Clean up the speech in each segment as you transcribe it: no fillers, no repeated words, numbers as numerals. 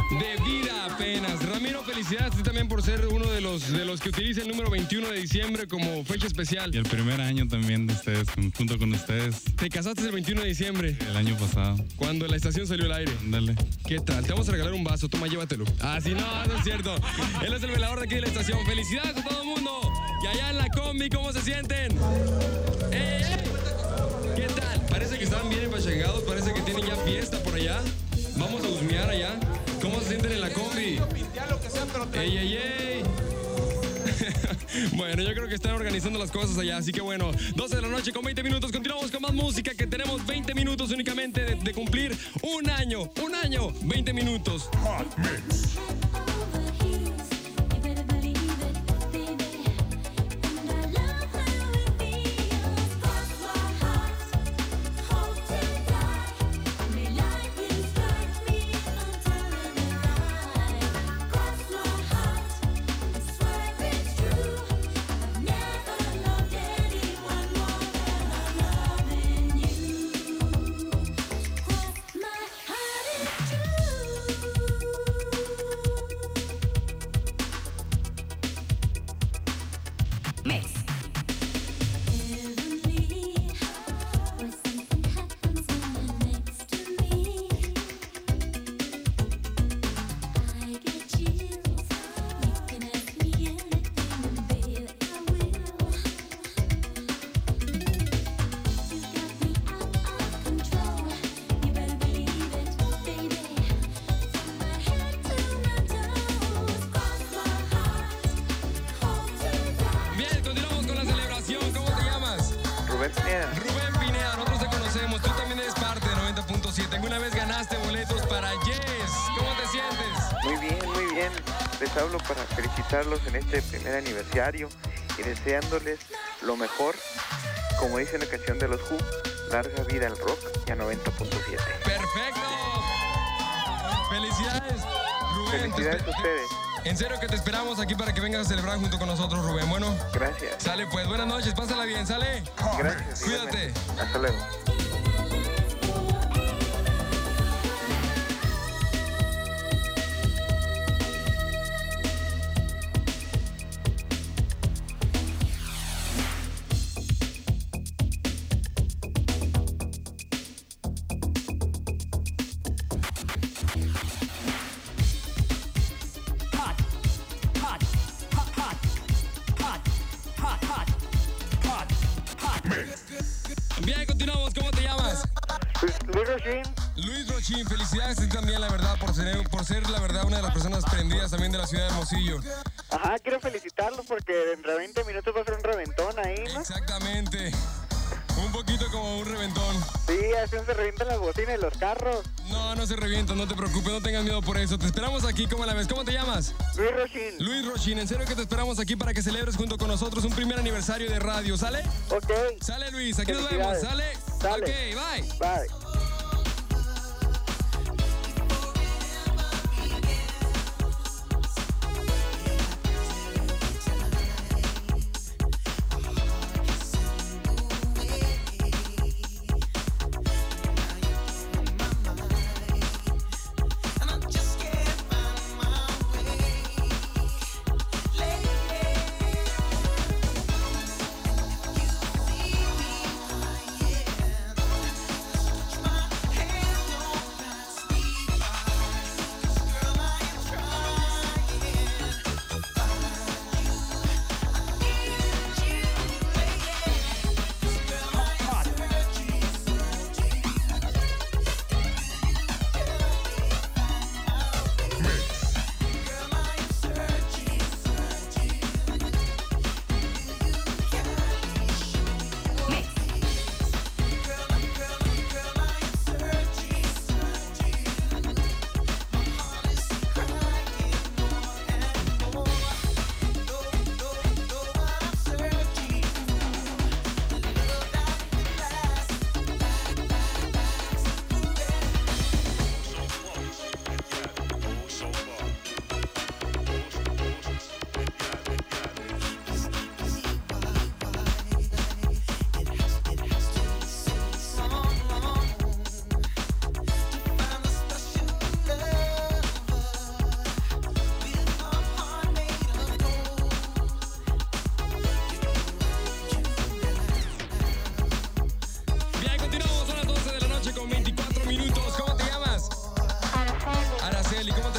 de vida apenas. Ramiro, felicidades a ti también por ser uno de los que utiliza el número 21 de diciembre como fecha especial. Y el primer año también de ustedes, junto con ustedes. Te casaste el 21 de diciembre. El año pasado. Cuando la estación salió al aire. Ándale. ¿Qué tal? Te vamos a regalar un vaso, toma, llévatelo. Ah, sí, no es cierto. Él es el velador de aquí de la estación. Felicidades a todo el mundo. Y allá en la combi, ¿cómo se sienten? ¡Ey, ey! ¿Qué tal? Parece que están bien empachangados, parece que tienen ya fiesta por allá. Vamos a husmear allá. ¿Cómo se sienten en la combi? ¡Ey, ey, ey! Bueno, yo creo que están organizando las cosas allá, así que bueno, 12 de la noche con 20 minutos, continuamos con más música, que tenemos 20 minutos únicamente de cumplir un año, 20 minutos. Hot Mix. Rubén Pineda, nosotros te conocemos, tú también eres parte de 90.7. Alguna vez ganaste boletos para Yes. ¿Cómo te sientes? Muy bien, muy bien. Les hablo para felicitarlos en este primer aniversario y deseándoles lo mejor, como dice la canción de los Who, larga vida al rock y a 90.7. ¡Perfecto! ¡Felicidades, Rubén! Felicidades a ustedes. En serio que te esperamos aquí para que vengas a celebrar junto con nosotros, Rubén. Bueno. Gracias. Sale pues, buenas noches, pásala bien, sale. Gracias. Cuídate. Hasta luego. Bien, continuamos. ¿Cómo te llamas? Luis Rochín. Luis Rochín, felicidades a ti también, la verdad, por ser, la verdad, una de las personas prendidas también de la ciudad de Hermosillo. Ajá, quiero felicitarlos porque dentro de 20 minutos va a ser un reventón ahí, ¿no? Exactamente. Un poquito como un reventón. Sí, así se revientan las bocinas y los carros. No, no se revientan, no te preocupes, no tengas miedo por eso. Te esperamos aquí, ¿cómo la ves? ¿Cómo te llamas? Luis Rochín. Luis Rochín, en serio que te esperamos aquí para que celebres junto con nosotros un primer aniversario de radio, ¿sale? Ok. Sale, Luis, aquí nos vemos, ¿sale? Sale. Ok, bye. Bye.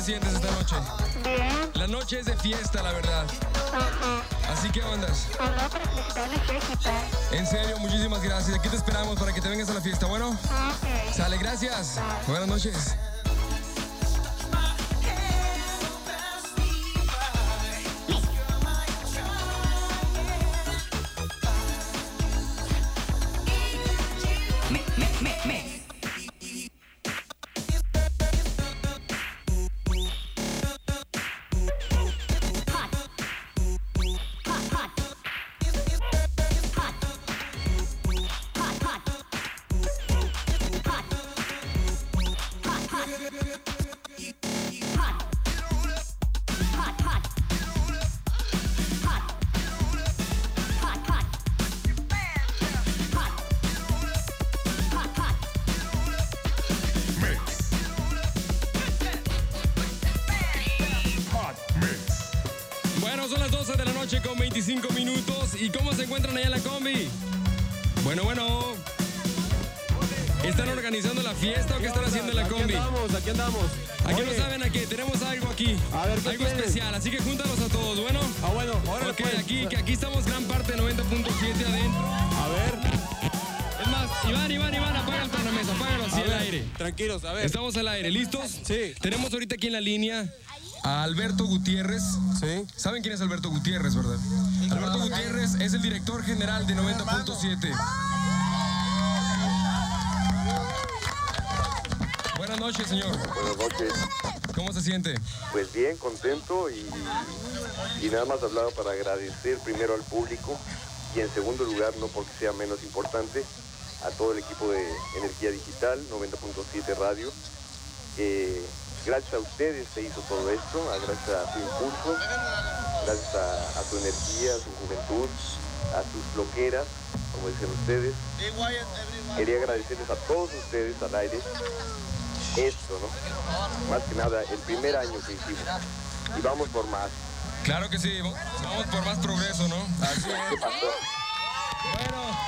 sientes esta noche? Bien. La noche es de fiesta, la verdad. Ajá. Así que ondas. Hablaba para felicitarles fiesta. En serio, muchísimas gracias. Aquí te esperamos para que te vengas a la fiesta. Bueno, Ok. sale, gracias. Buenas noches. Bueno, son las 12 de la noche con 25 minutos. ¿Y cómo se encuentran allá en la combi? Bueno. ¿Están organizando la fiesta o qué están haciendo en la combi? Aquí andamos. Aquí no saben a qué, tenemos algo aquí. A ver, ¿qué algo tienes? especial, así que júntalos a todos, ¿bueno? Bueno, órale, Ok, pues. aquí estamos gran parte de 90.7 adentro. A ver. Es más, Iván, apaga el tornamesa, apágalo así al aire. Tranquilos, a ver. Estamos al aire, ¿listos? Sí. Tenemos ahorita aquí en la línea a Alberto Gutiérrez. Sí. ¿Saben quién es Alberto Gutiérrez, verdad? Alberto Gutiérrez es el director general de 90.7. Buenas noches, señor. Buenas noches. ¿Cómo se siente? Pues bien, contento y nada más hablaba para agradecer primero al público y en segundo lugar, no porque sea menos importante, a todo el equipo de Energía Digital, 90.7 Radio. Gracias a ustedes se hizo todo esto, gracias a su impulso, gracias a su energía, a su juventud, a sus loqueras, como dicen ustedes. Quería agradecerles a todos ustedes al aire esto, ¿no? Más que nada, el primer año que hicimos. Y vamos por más. Claro que sí, vamos por más progreso, ¿no? Así es. ¿Qué pasó? Bueno,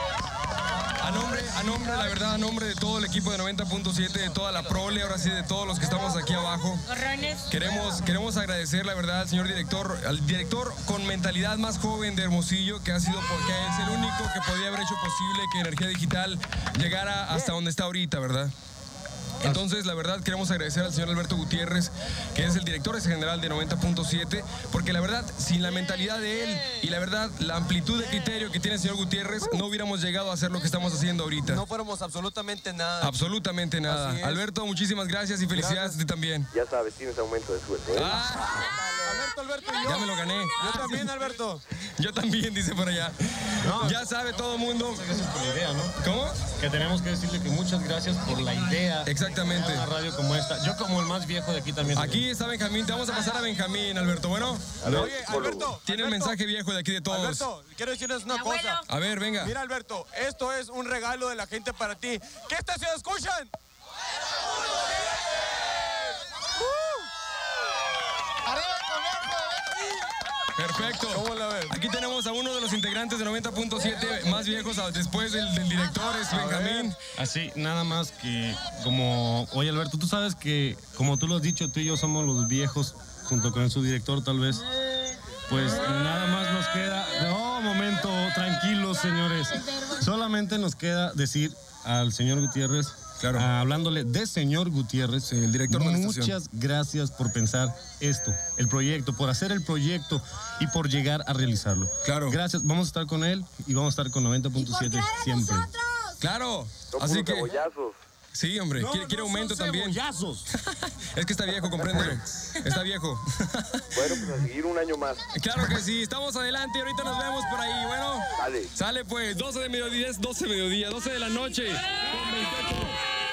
la verdad, a nombre de todo el equipo de 90.7, de toda la prole, ahora sí, de todos los que estamos aquí abajo, queremos agradecer, la verdad, al señor director, al director con mentalidad más joven de Hermosillo, que ha sido, porque es el único que podía haber hecho posible que Energía Digital llegara hasta donde está ahorita, ¿verdad? Entonces, la verdad, queremos agradecer al señor Alberto Gutiérrez, que es el director general de 90.7, porque la verdad, sin la mentalidad de él y la verdad, la amplitud de criterio que tiene el señor Gutiérrez, no hubiéramos llegado a hacer lo que estamos haciendo ahorita. No fuéramos absolutamente nada. Absolutamente nada. Así es. Alberto, muchísimas gracias y felicidades a ti también. Ya sabes, tienes aumento de sueldo, ¿eh? Alberto, ¿y yo? Ya me lo gané. Yo también, Alberto. Yo también, dice por allá. Ya sabe todo el mundo. Gracias por la idea, ¿no? ¿Cómo? Que tenemos que decirle que muchas gracias por la idea. Exactamente. De una radio como esta. Yo como el más viejo de aquí también. Aquí está Benjamín. Te vamos a pasar a Benjamín, Alberto. Bueno, Oye, Alberto. tiene el mensaje viejo de aquí de todos. Alberto, quiero decirles una cosa. A ver, venga. Mira, Alberto, esto es un regalo de la gente para ti. ¿Qué estación escuchan? Perfecto. ¿Cómo la ves? Aquí tenemos a uno de los integrantes de 90.7 más viejos después del director, es Benjamín. Así, nada más que como... Oye, Alberto, tú sabes que, como tú lo has dicho, tú y yo somos los viejos, junto con su director, tal vez. Pues nada más nos queda... No, momento, tranquilos, señores. Solamente nos queda decir al señor Gutiérrez, Claro. Hablándole de señor Gutiérrez, Sí, el director de la estación. muchas gracias por pensar esto, el proyecto, por hacer el proyecto y por llegar a realizarlo. Claro. Gracias, vamos a estar con él y vamos a estar con 90.7 siempre. Claro. Son Así puros que... cebollazos. Sí, hombre, quiere aumento también. ¡Cebollazos! Es que está viejo, compréndelo. Está viejo. Bueno, pues a seguir un año más. Claro que sí, estamos adelante y ahorita nos vemos por ahí, bueno. Dale. Sale pues, 12 de la noche. Con 28.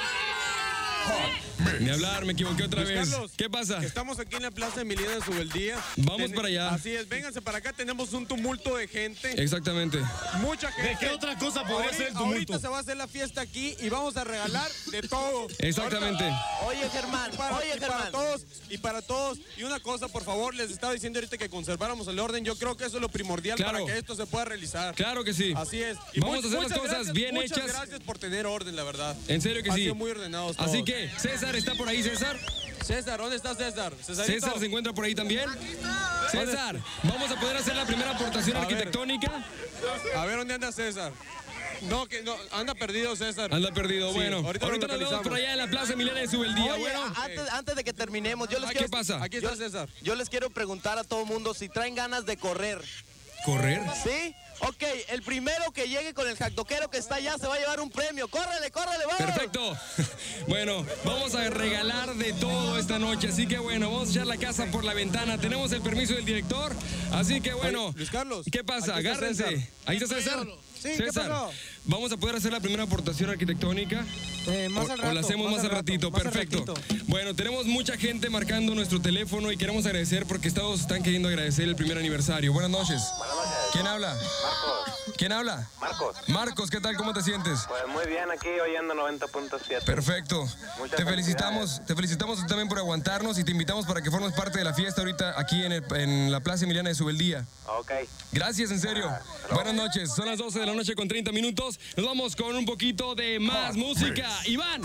Ni hablar, me equivoqué otra Luis vez. Carlos, ¿Qué pasa? Estamos aquí en la Plaza Emiliano Subeldía. Vamos para allá. Así es, vénganse para acá, tenemos un tumulto de gente. Exactamente. Mucha gente. ¿De qué otra cosa podría ser el tumulto? Ahorita se va a hacer la fiesta aquí y vamos a regalar de todo. Exactamente. Oye, Germán, Para todos. Y una cosa, por favor, les estaba diciendo ahorita que conserváramos el orden. Yo creo que eso es lo primordial Claro. para que esto se pueda realizar. Claro que sí. Así es. Vamos a hacer las muchas cosas gracias, bien muchas hechas. gracias por tener orden, la verdad. En serio que Han sí. sido muy ordenados todos. Así que, César, ¿está por ahí, César? César, ¿dónde está César? César se encuentra por ahí también. César, vamos a poder hacer la primera aportación arquitectónica. A ver, ¿dónde anda César? No, que no, anda perdido César. Anda perdido, Sí, bueno. ahorita Ahorita lo nos vemos localizamos. por allá en la Plaza Emiliana de Subeldía. Oye, Bueno, antes de que terminemos, yo les ¿qué quiero, pasa? Aquí está César. yo les quiero preguntar a todo el mundo si traen ganas de correr. ¿Correr? ¿Sí? Ok, el primero que llegue con el jactoquero que está allá se va a llevar un premio. ¡Córrele, córrele, vamos! Perfecto. Bueno, vamos a regalar de todo esta noche. Así que bueno, vamos a echar la casa por la ventana. Tenemos el permiso del director. Así que bueno. Luis Carlos. ¿Qué pasa? Aquí está Agárrense. César. Ahí está César. Sí, ¿qué César, pasó? ¿vamos a poder hacer la primera aportación arquitectónica? Más al rato, o la hacemos más al ratito. más al Perfecto. ratito. Bueno, tenemos mucha gente marcando nuestro teléfono y queremos agradecer porque todos están queriendo agradecer el primer aniversario. Buenas noches. ¿Quién habla? Marcos. ¿Quién habla? Marcos. Marcos, ¿qué tal? ¿Cómo te sientes? Pues muy bien, aquí oyendo 90.7. Perfecto. Muchas Te felicitamos también por aguantarnos y te invitamos para que formes parte de la fiesta ahorita aquí en la Plaza Emiliana de Subeldía. Ok. Gracias, en serio. Buenas noches. Son las 12 de la noche con 30 minutos. Nos vamos con un poquito de más música. Iván.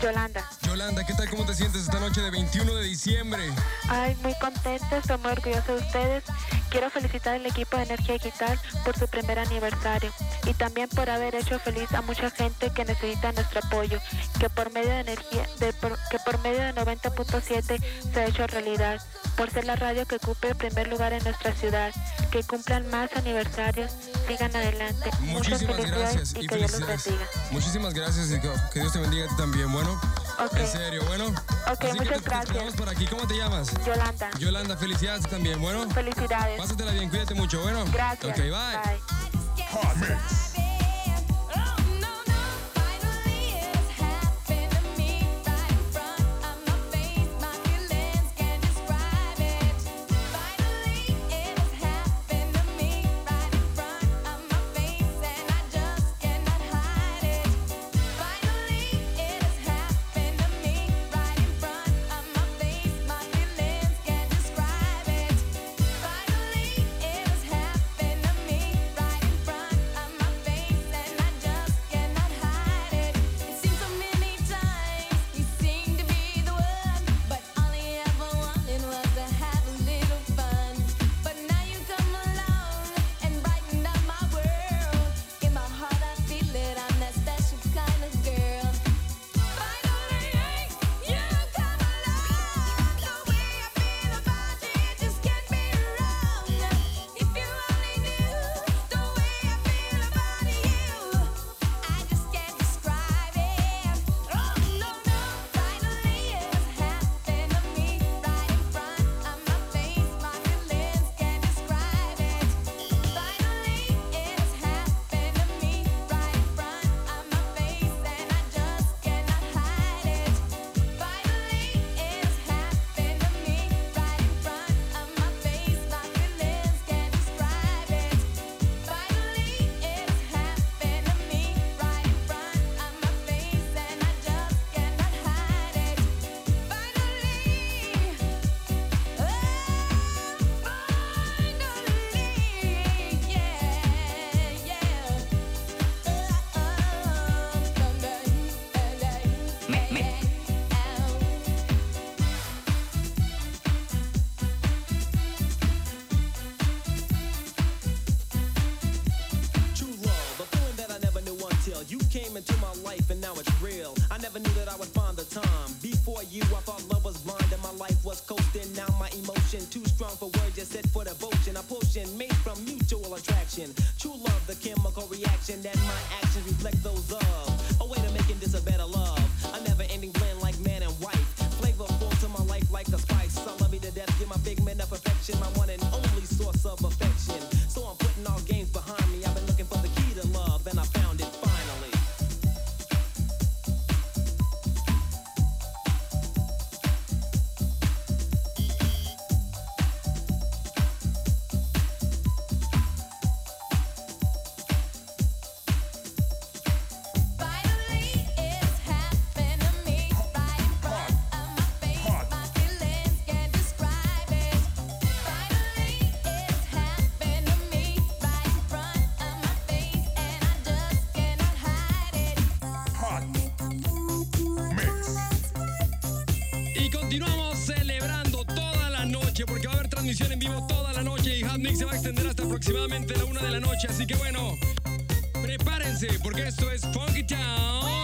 Yolanda. Yolanda, ¿qué tal? ¿Cómo te sientes esta noche de 21 de diciembre? Ay, muy contenta, estoy muy orgullosa de ustedes. Quiero felicitar al equipo de Energía Digital por su primer aniversario y también por haber hecho feliz a mucha gente que necesita nuestro apoyo, que por medio de que por medio de 90.7 se ha hecho realidad, por ser la radio que ocupe el primer lugar en nuestra ciudad, que cumplan más aniversarios, sigan adelante. Muchísimas gracias y y que Dios los felicidades. bendiga. Muchísimas gracias y que Dios te bendiga a ti también. Bueno, Ok. en serio, bueno. Ok, Así que muchas te gracias. esperamos por aquí. ¿Cómo te llamas? Yolanda. Yolanda, felicidades también. Bueno, Felicidades. pásatela bien, cuídate mucho. Bueno, Gracias. Ok, bye. Bye. came into my life and now it's real. I never knew that I would find the time. Before you, I thought love was blind and my life was coasting. Now my emotion too strong for words, just set for devotion. A potion made from mutual attraction. True love, the chemical reaction that my actions reflect those of. A way to making this a better love. A never-ending blend like man and wife. Flavorful to my life like a spice. I love you to death, give my pigment of perfection. My one and only source of affection. So I'm putting all games behind me. I've been looking for the key to love and I found it finally. Y continuamos celebrando toda la noche porque va a haber transmisión en vivo toda la noche y Hot Mix se va a extender hasta aproximadamente la 1 de la noche. Así que bueno, prepárense porque esto es Funky Town.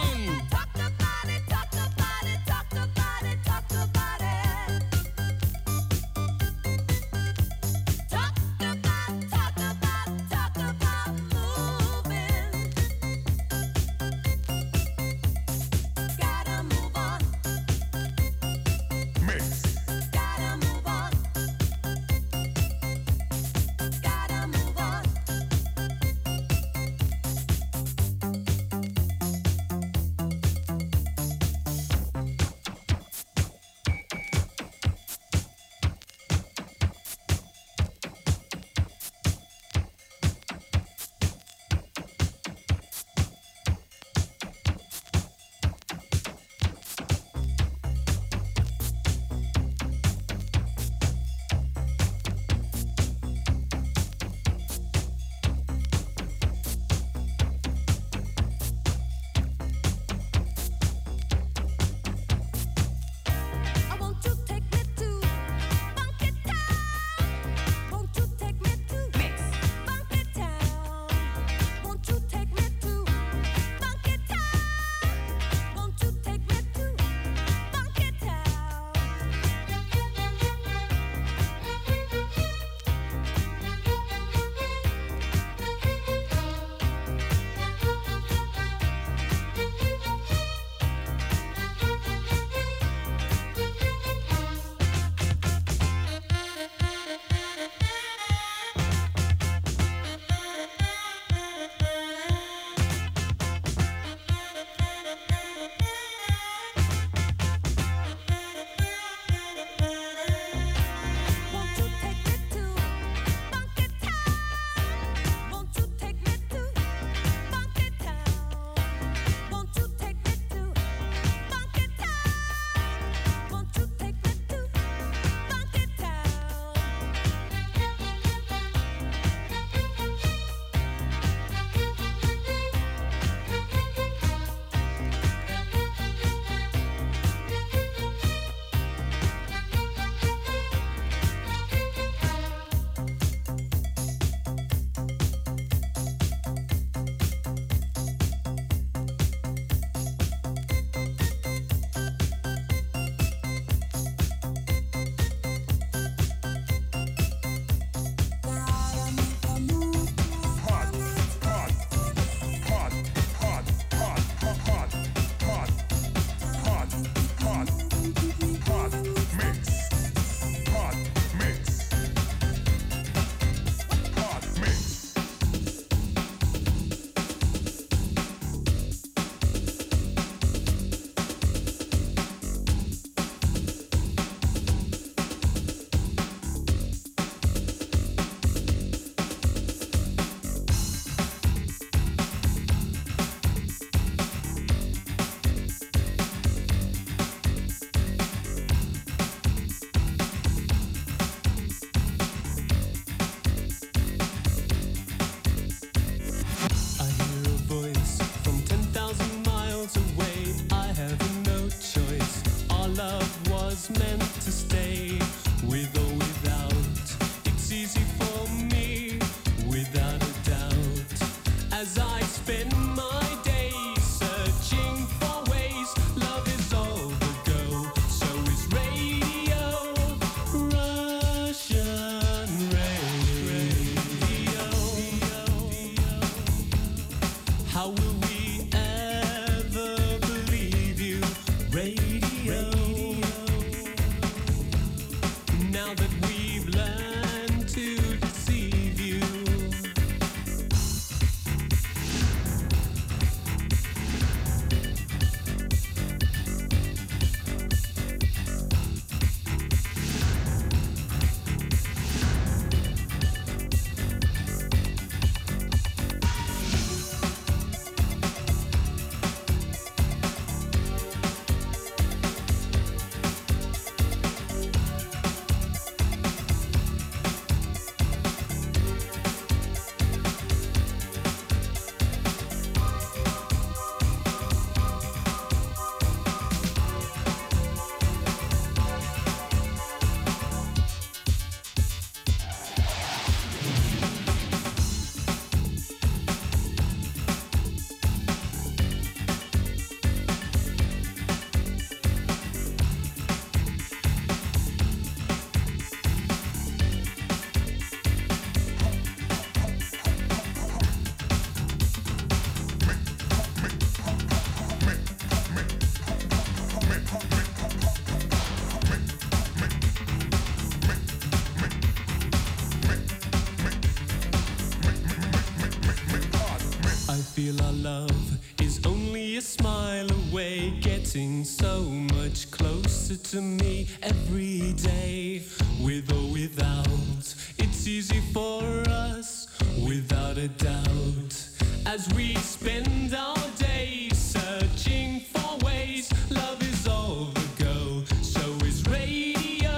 feel our love is only a smile away, getting so much closer to me every day. With or without, it's easy for us, without a doubt. As we spend our days searching for ways, love is all the go, so is radio.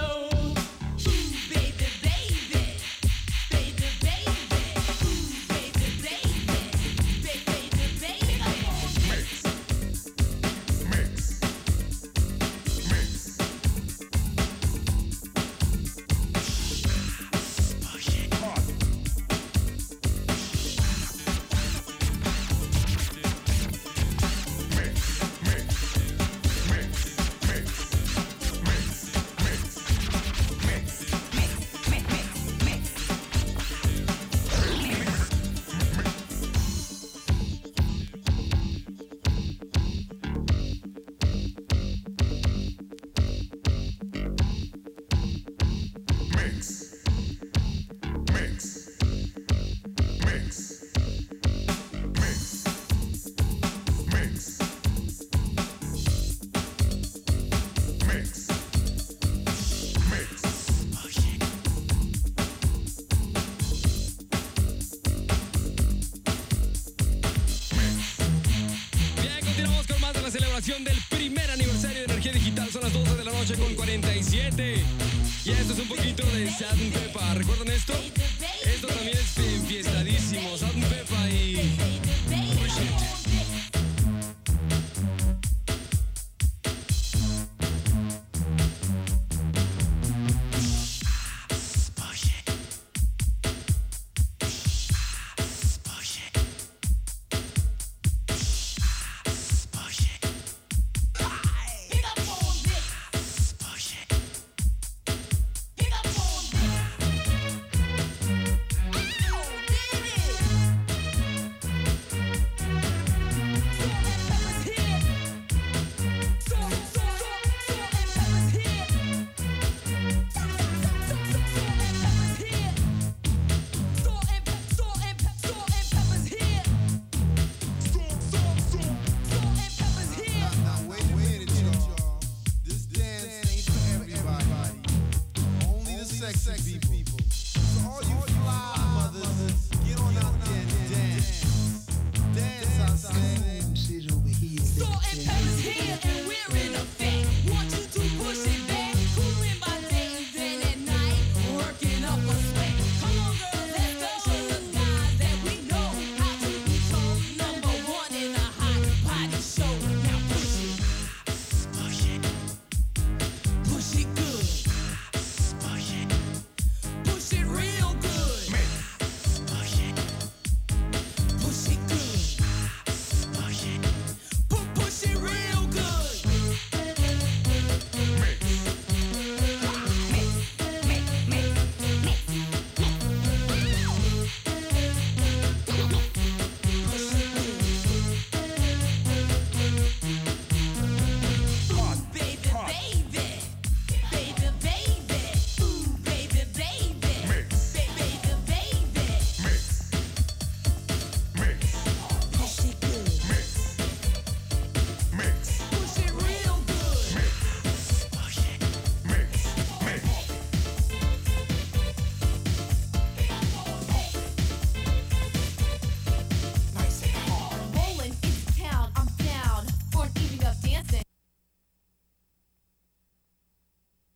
Del primer aniversario de Energía Digital. Son las 12 de la noche con 47. Y esto es un poquito de Salt and Peppa. ¿Recuerdan esto? Esto también es enfiestadísimo. Salt and Peppa y Push It. Sexy people. So all you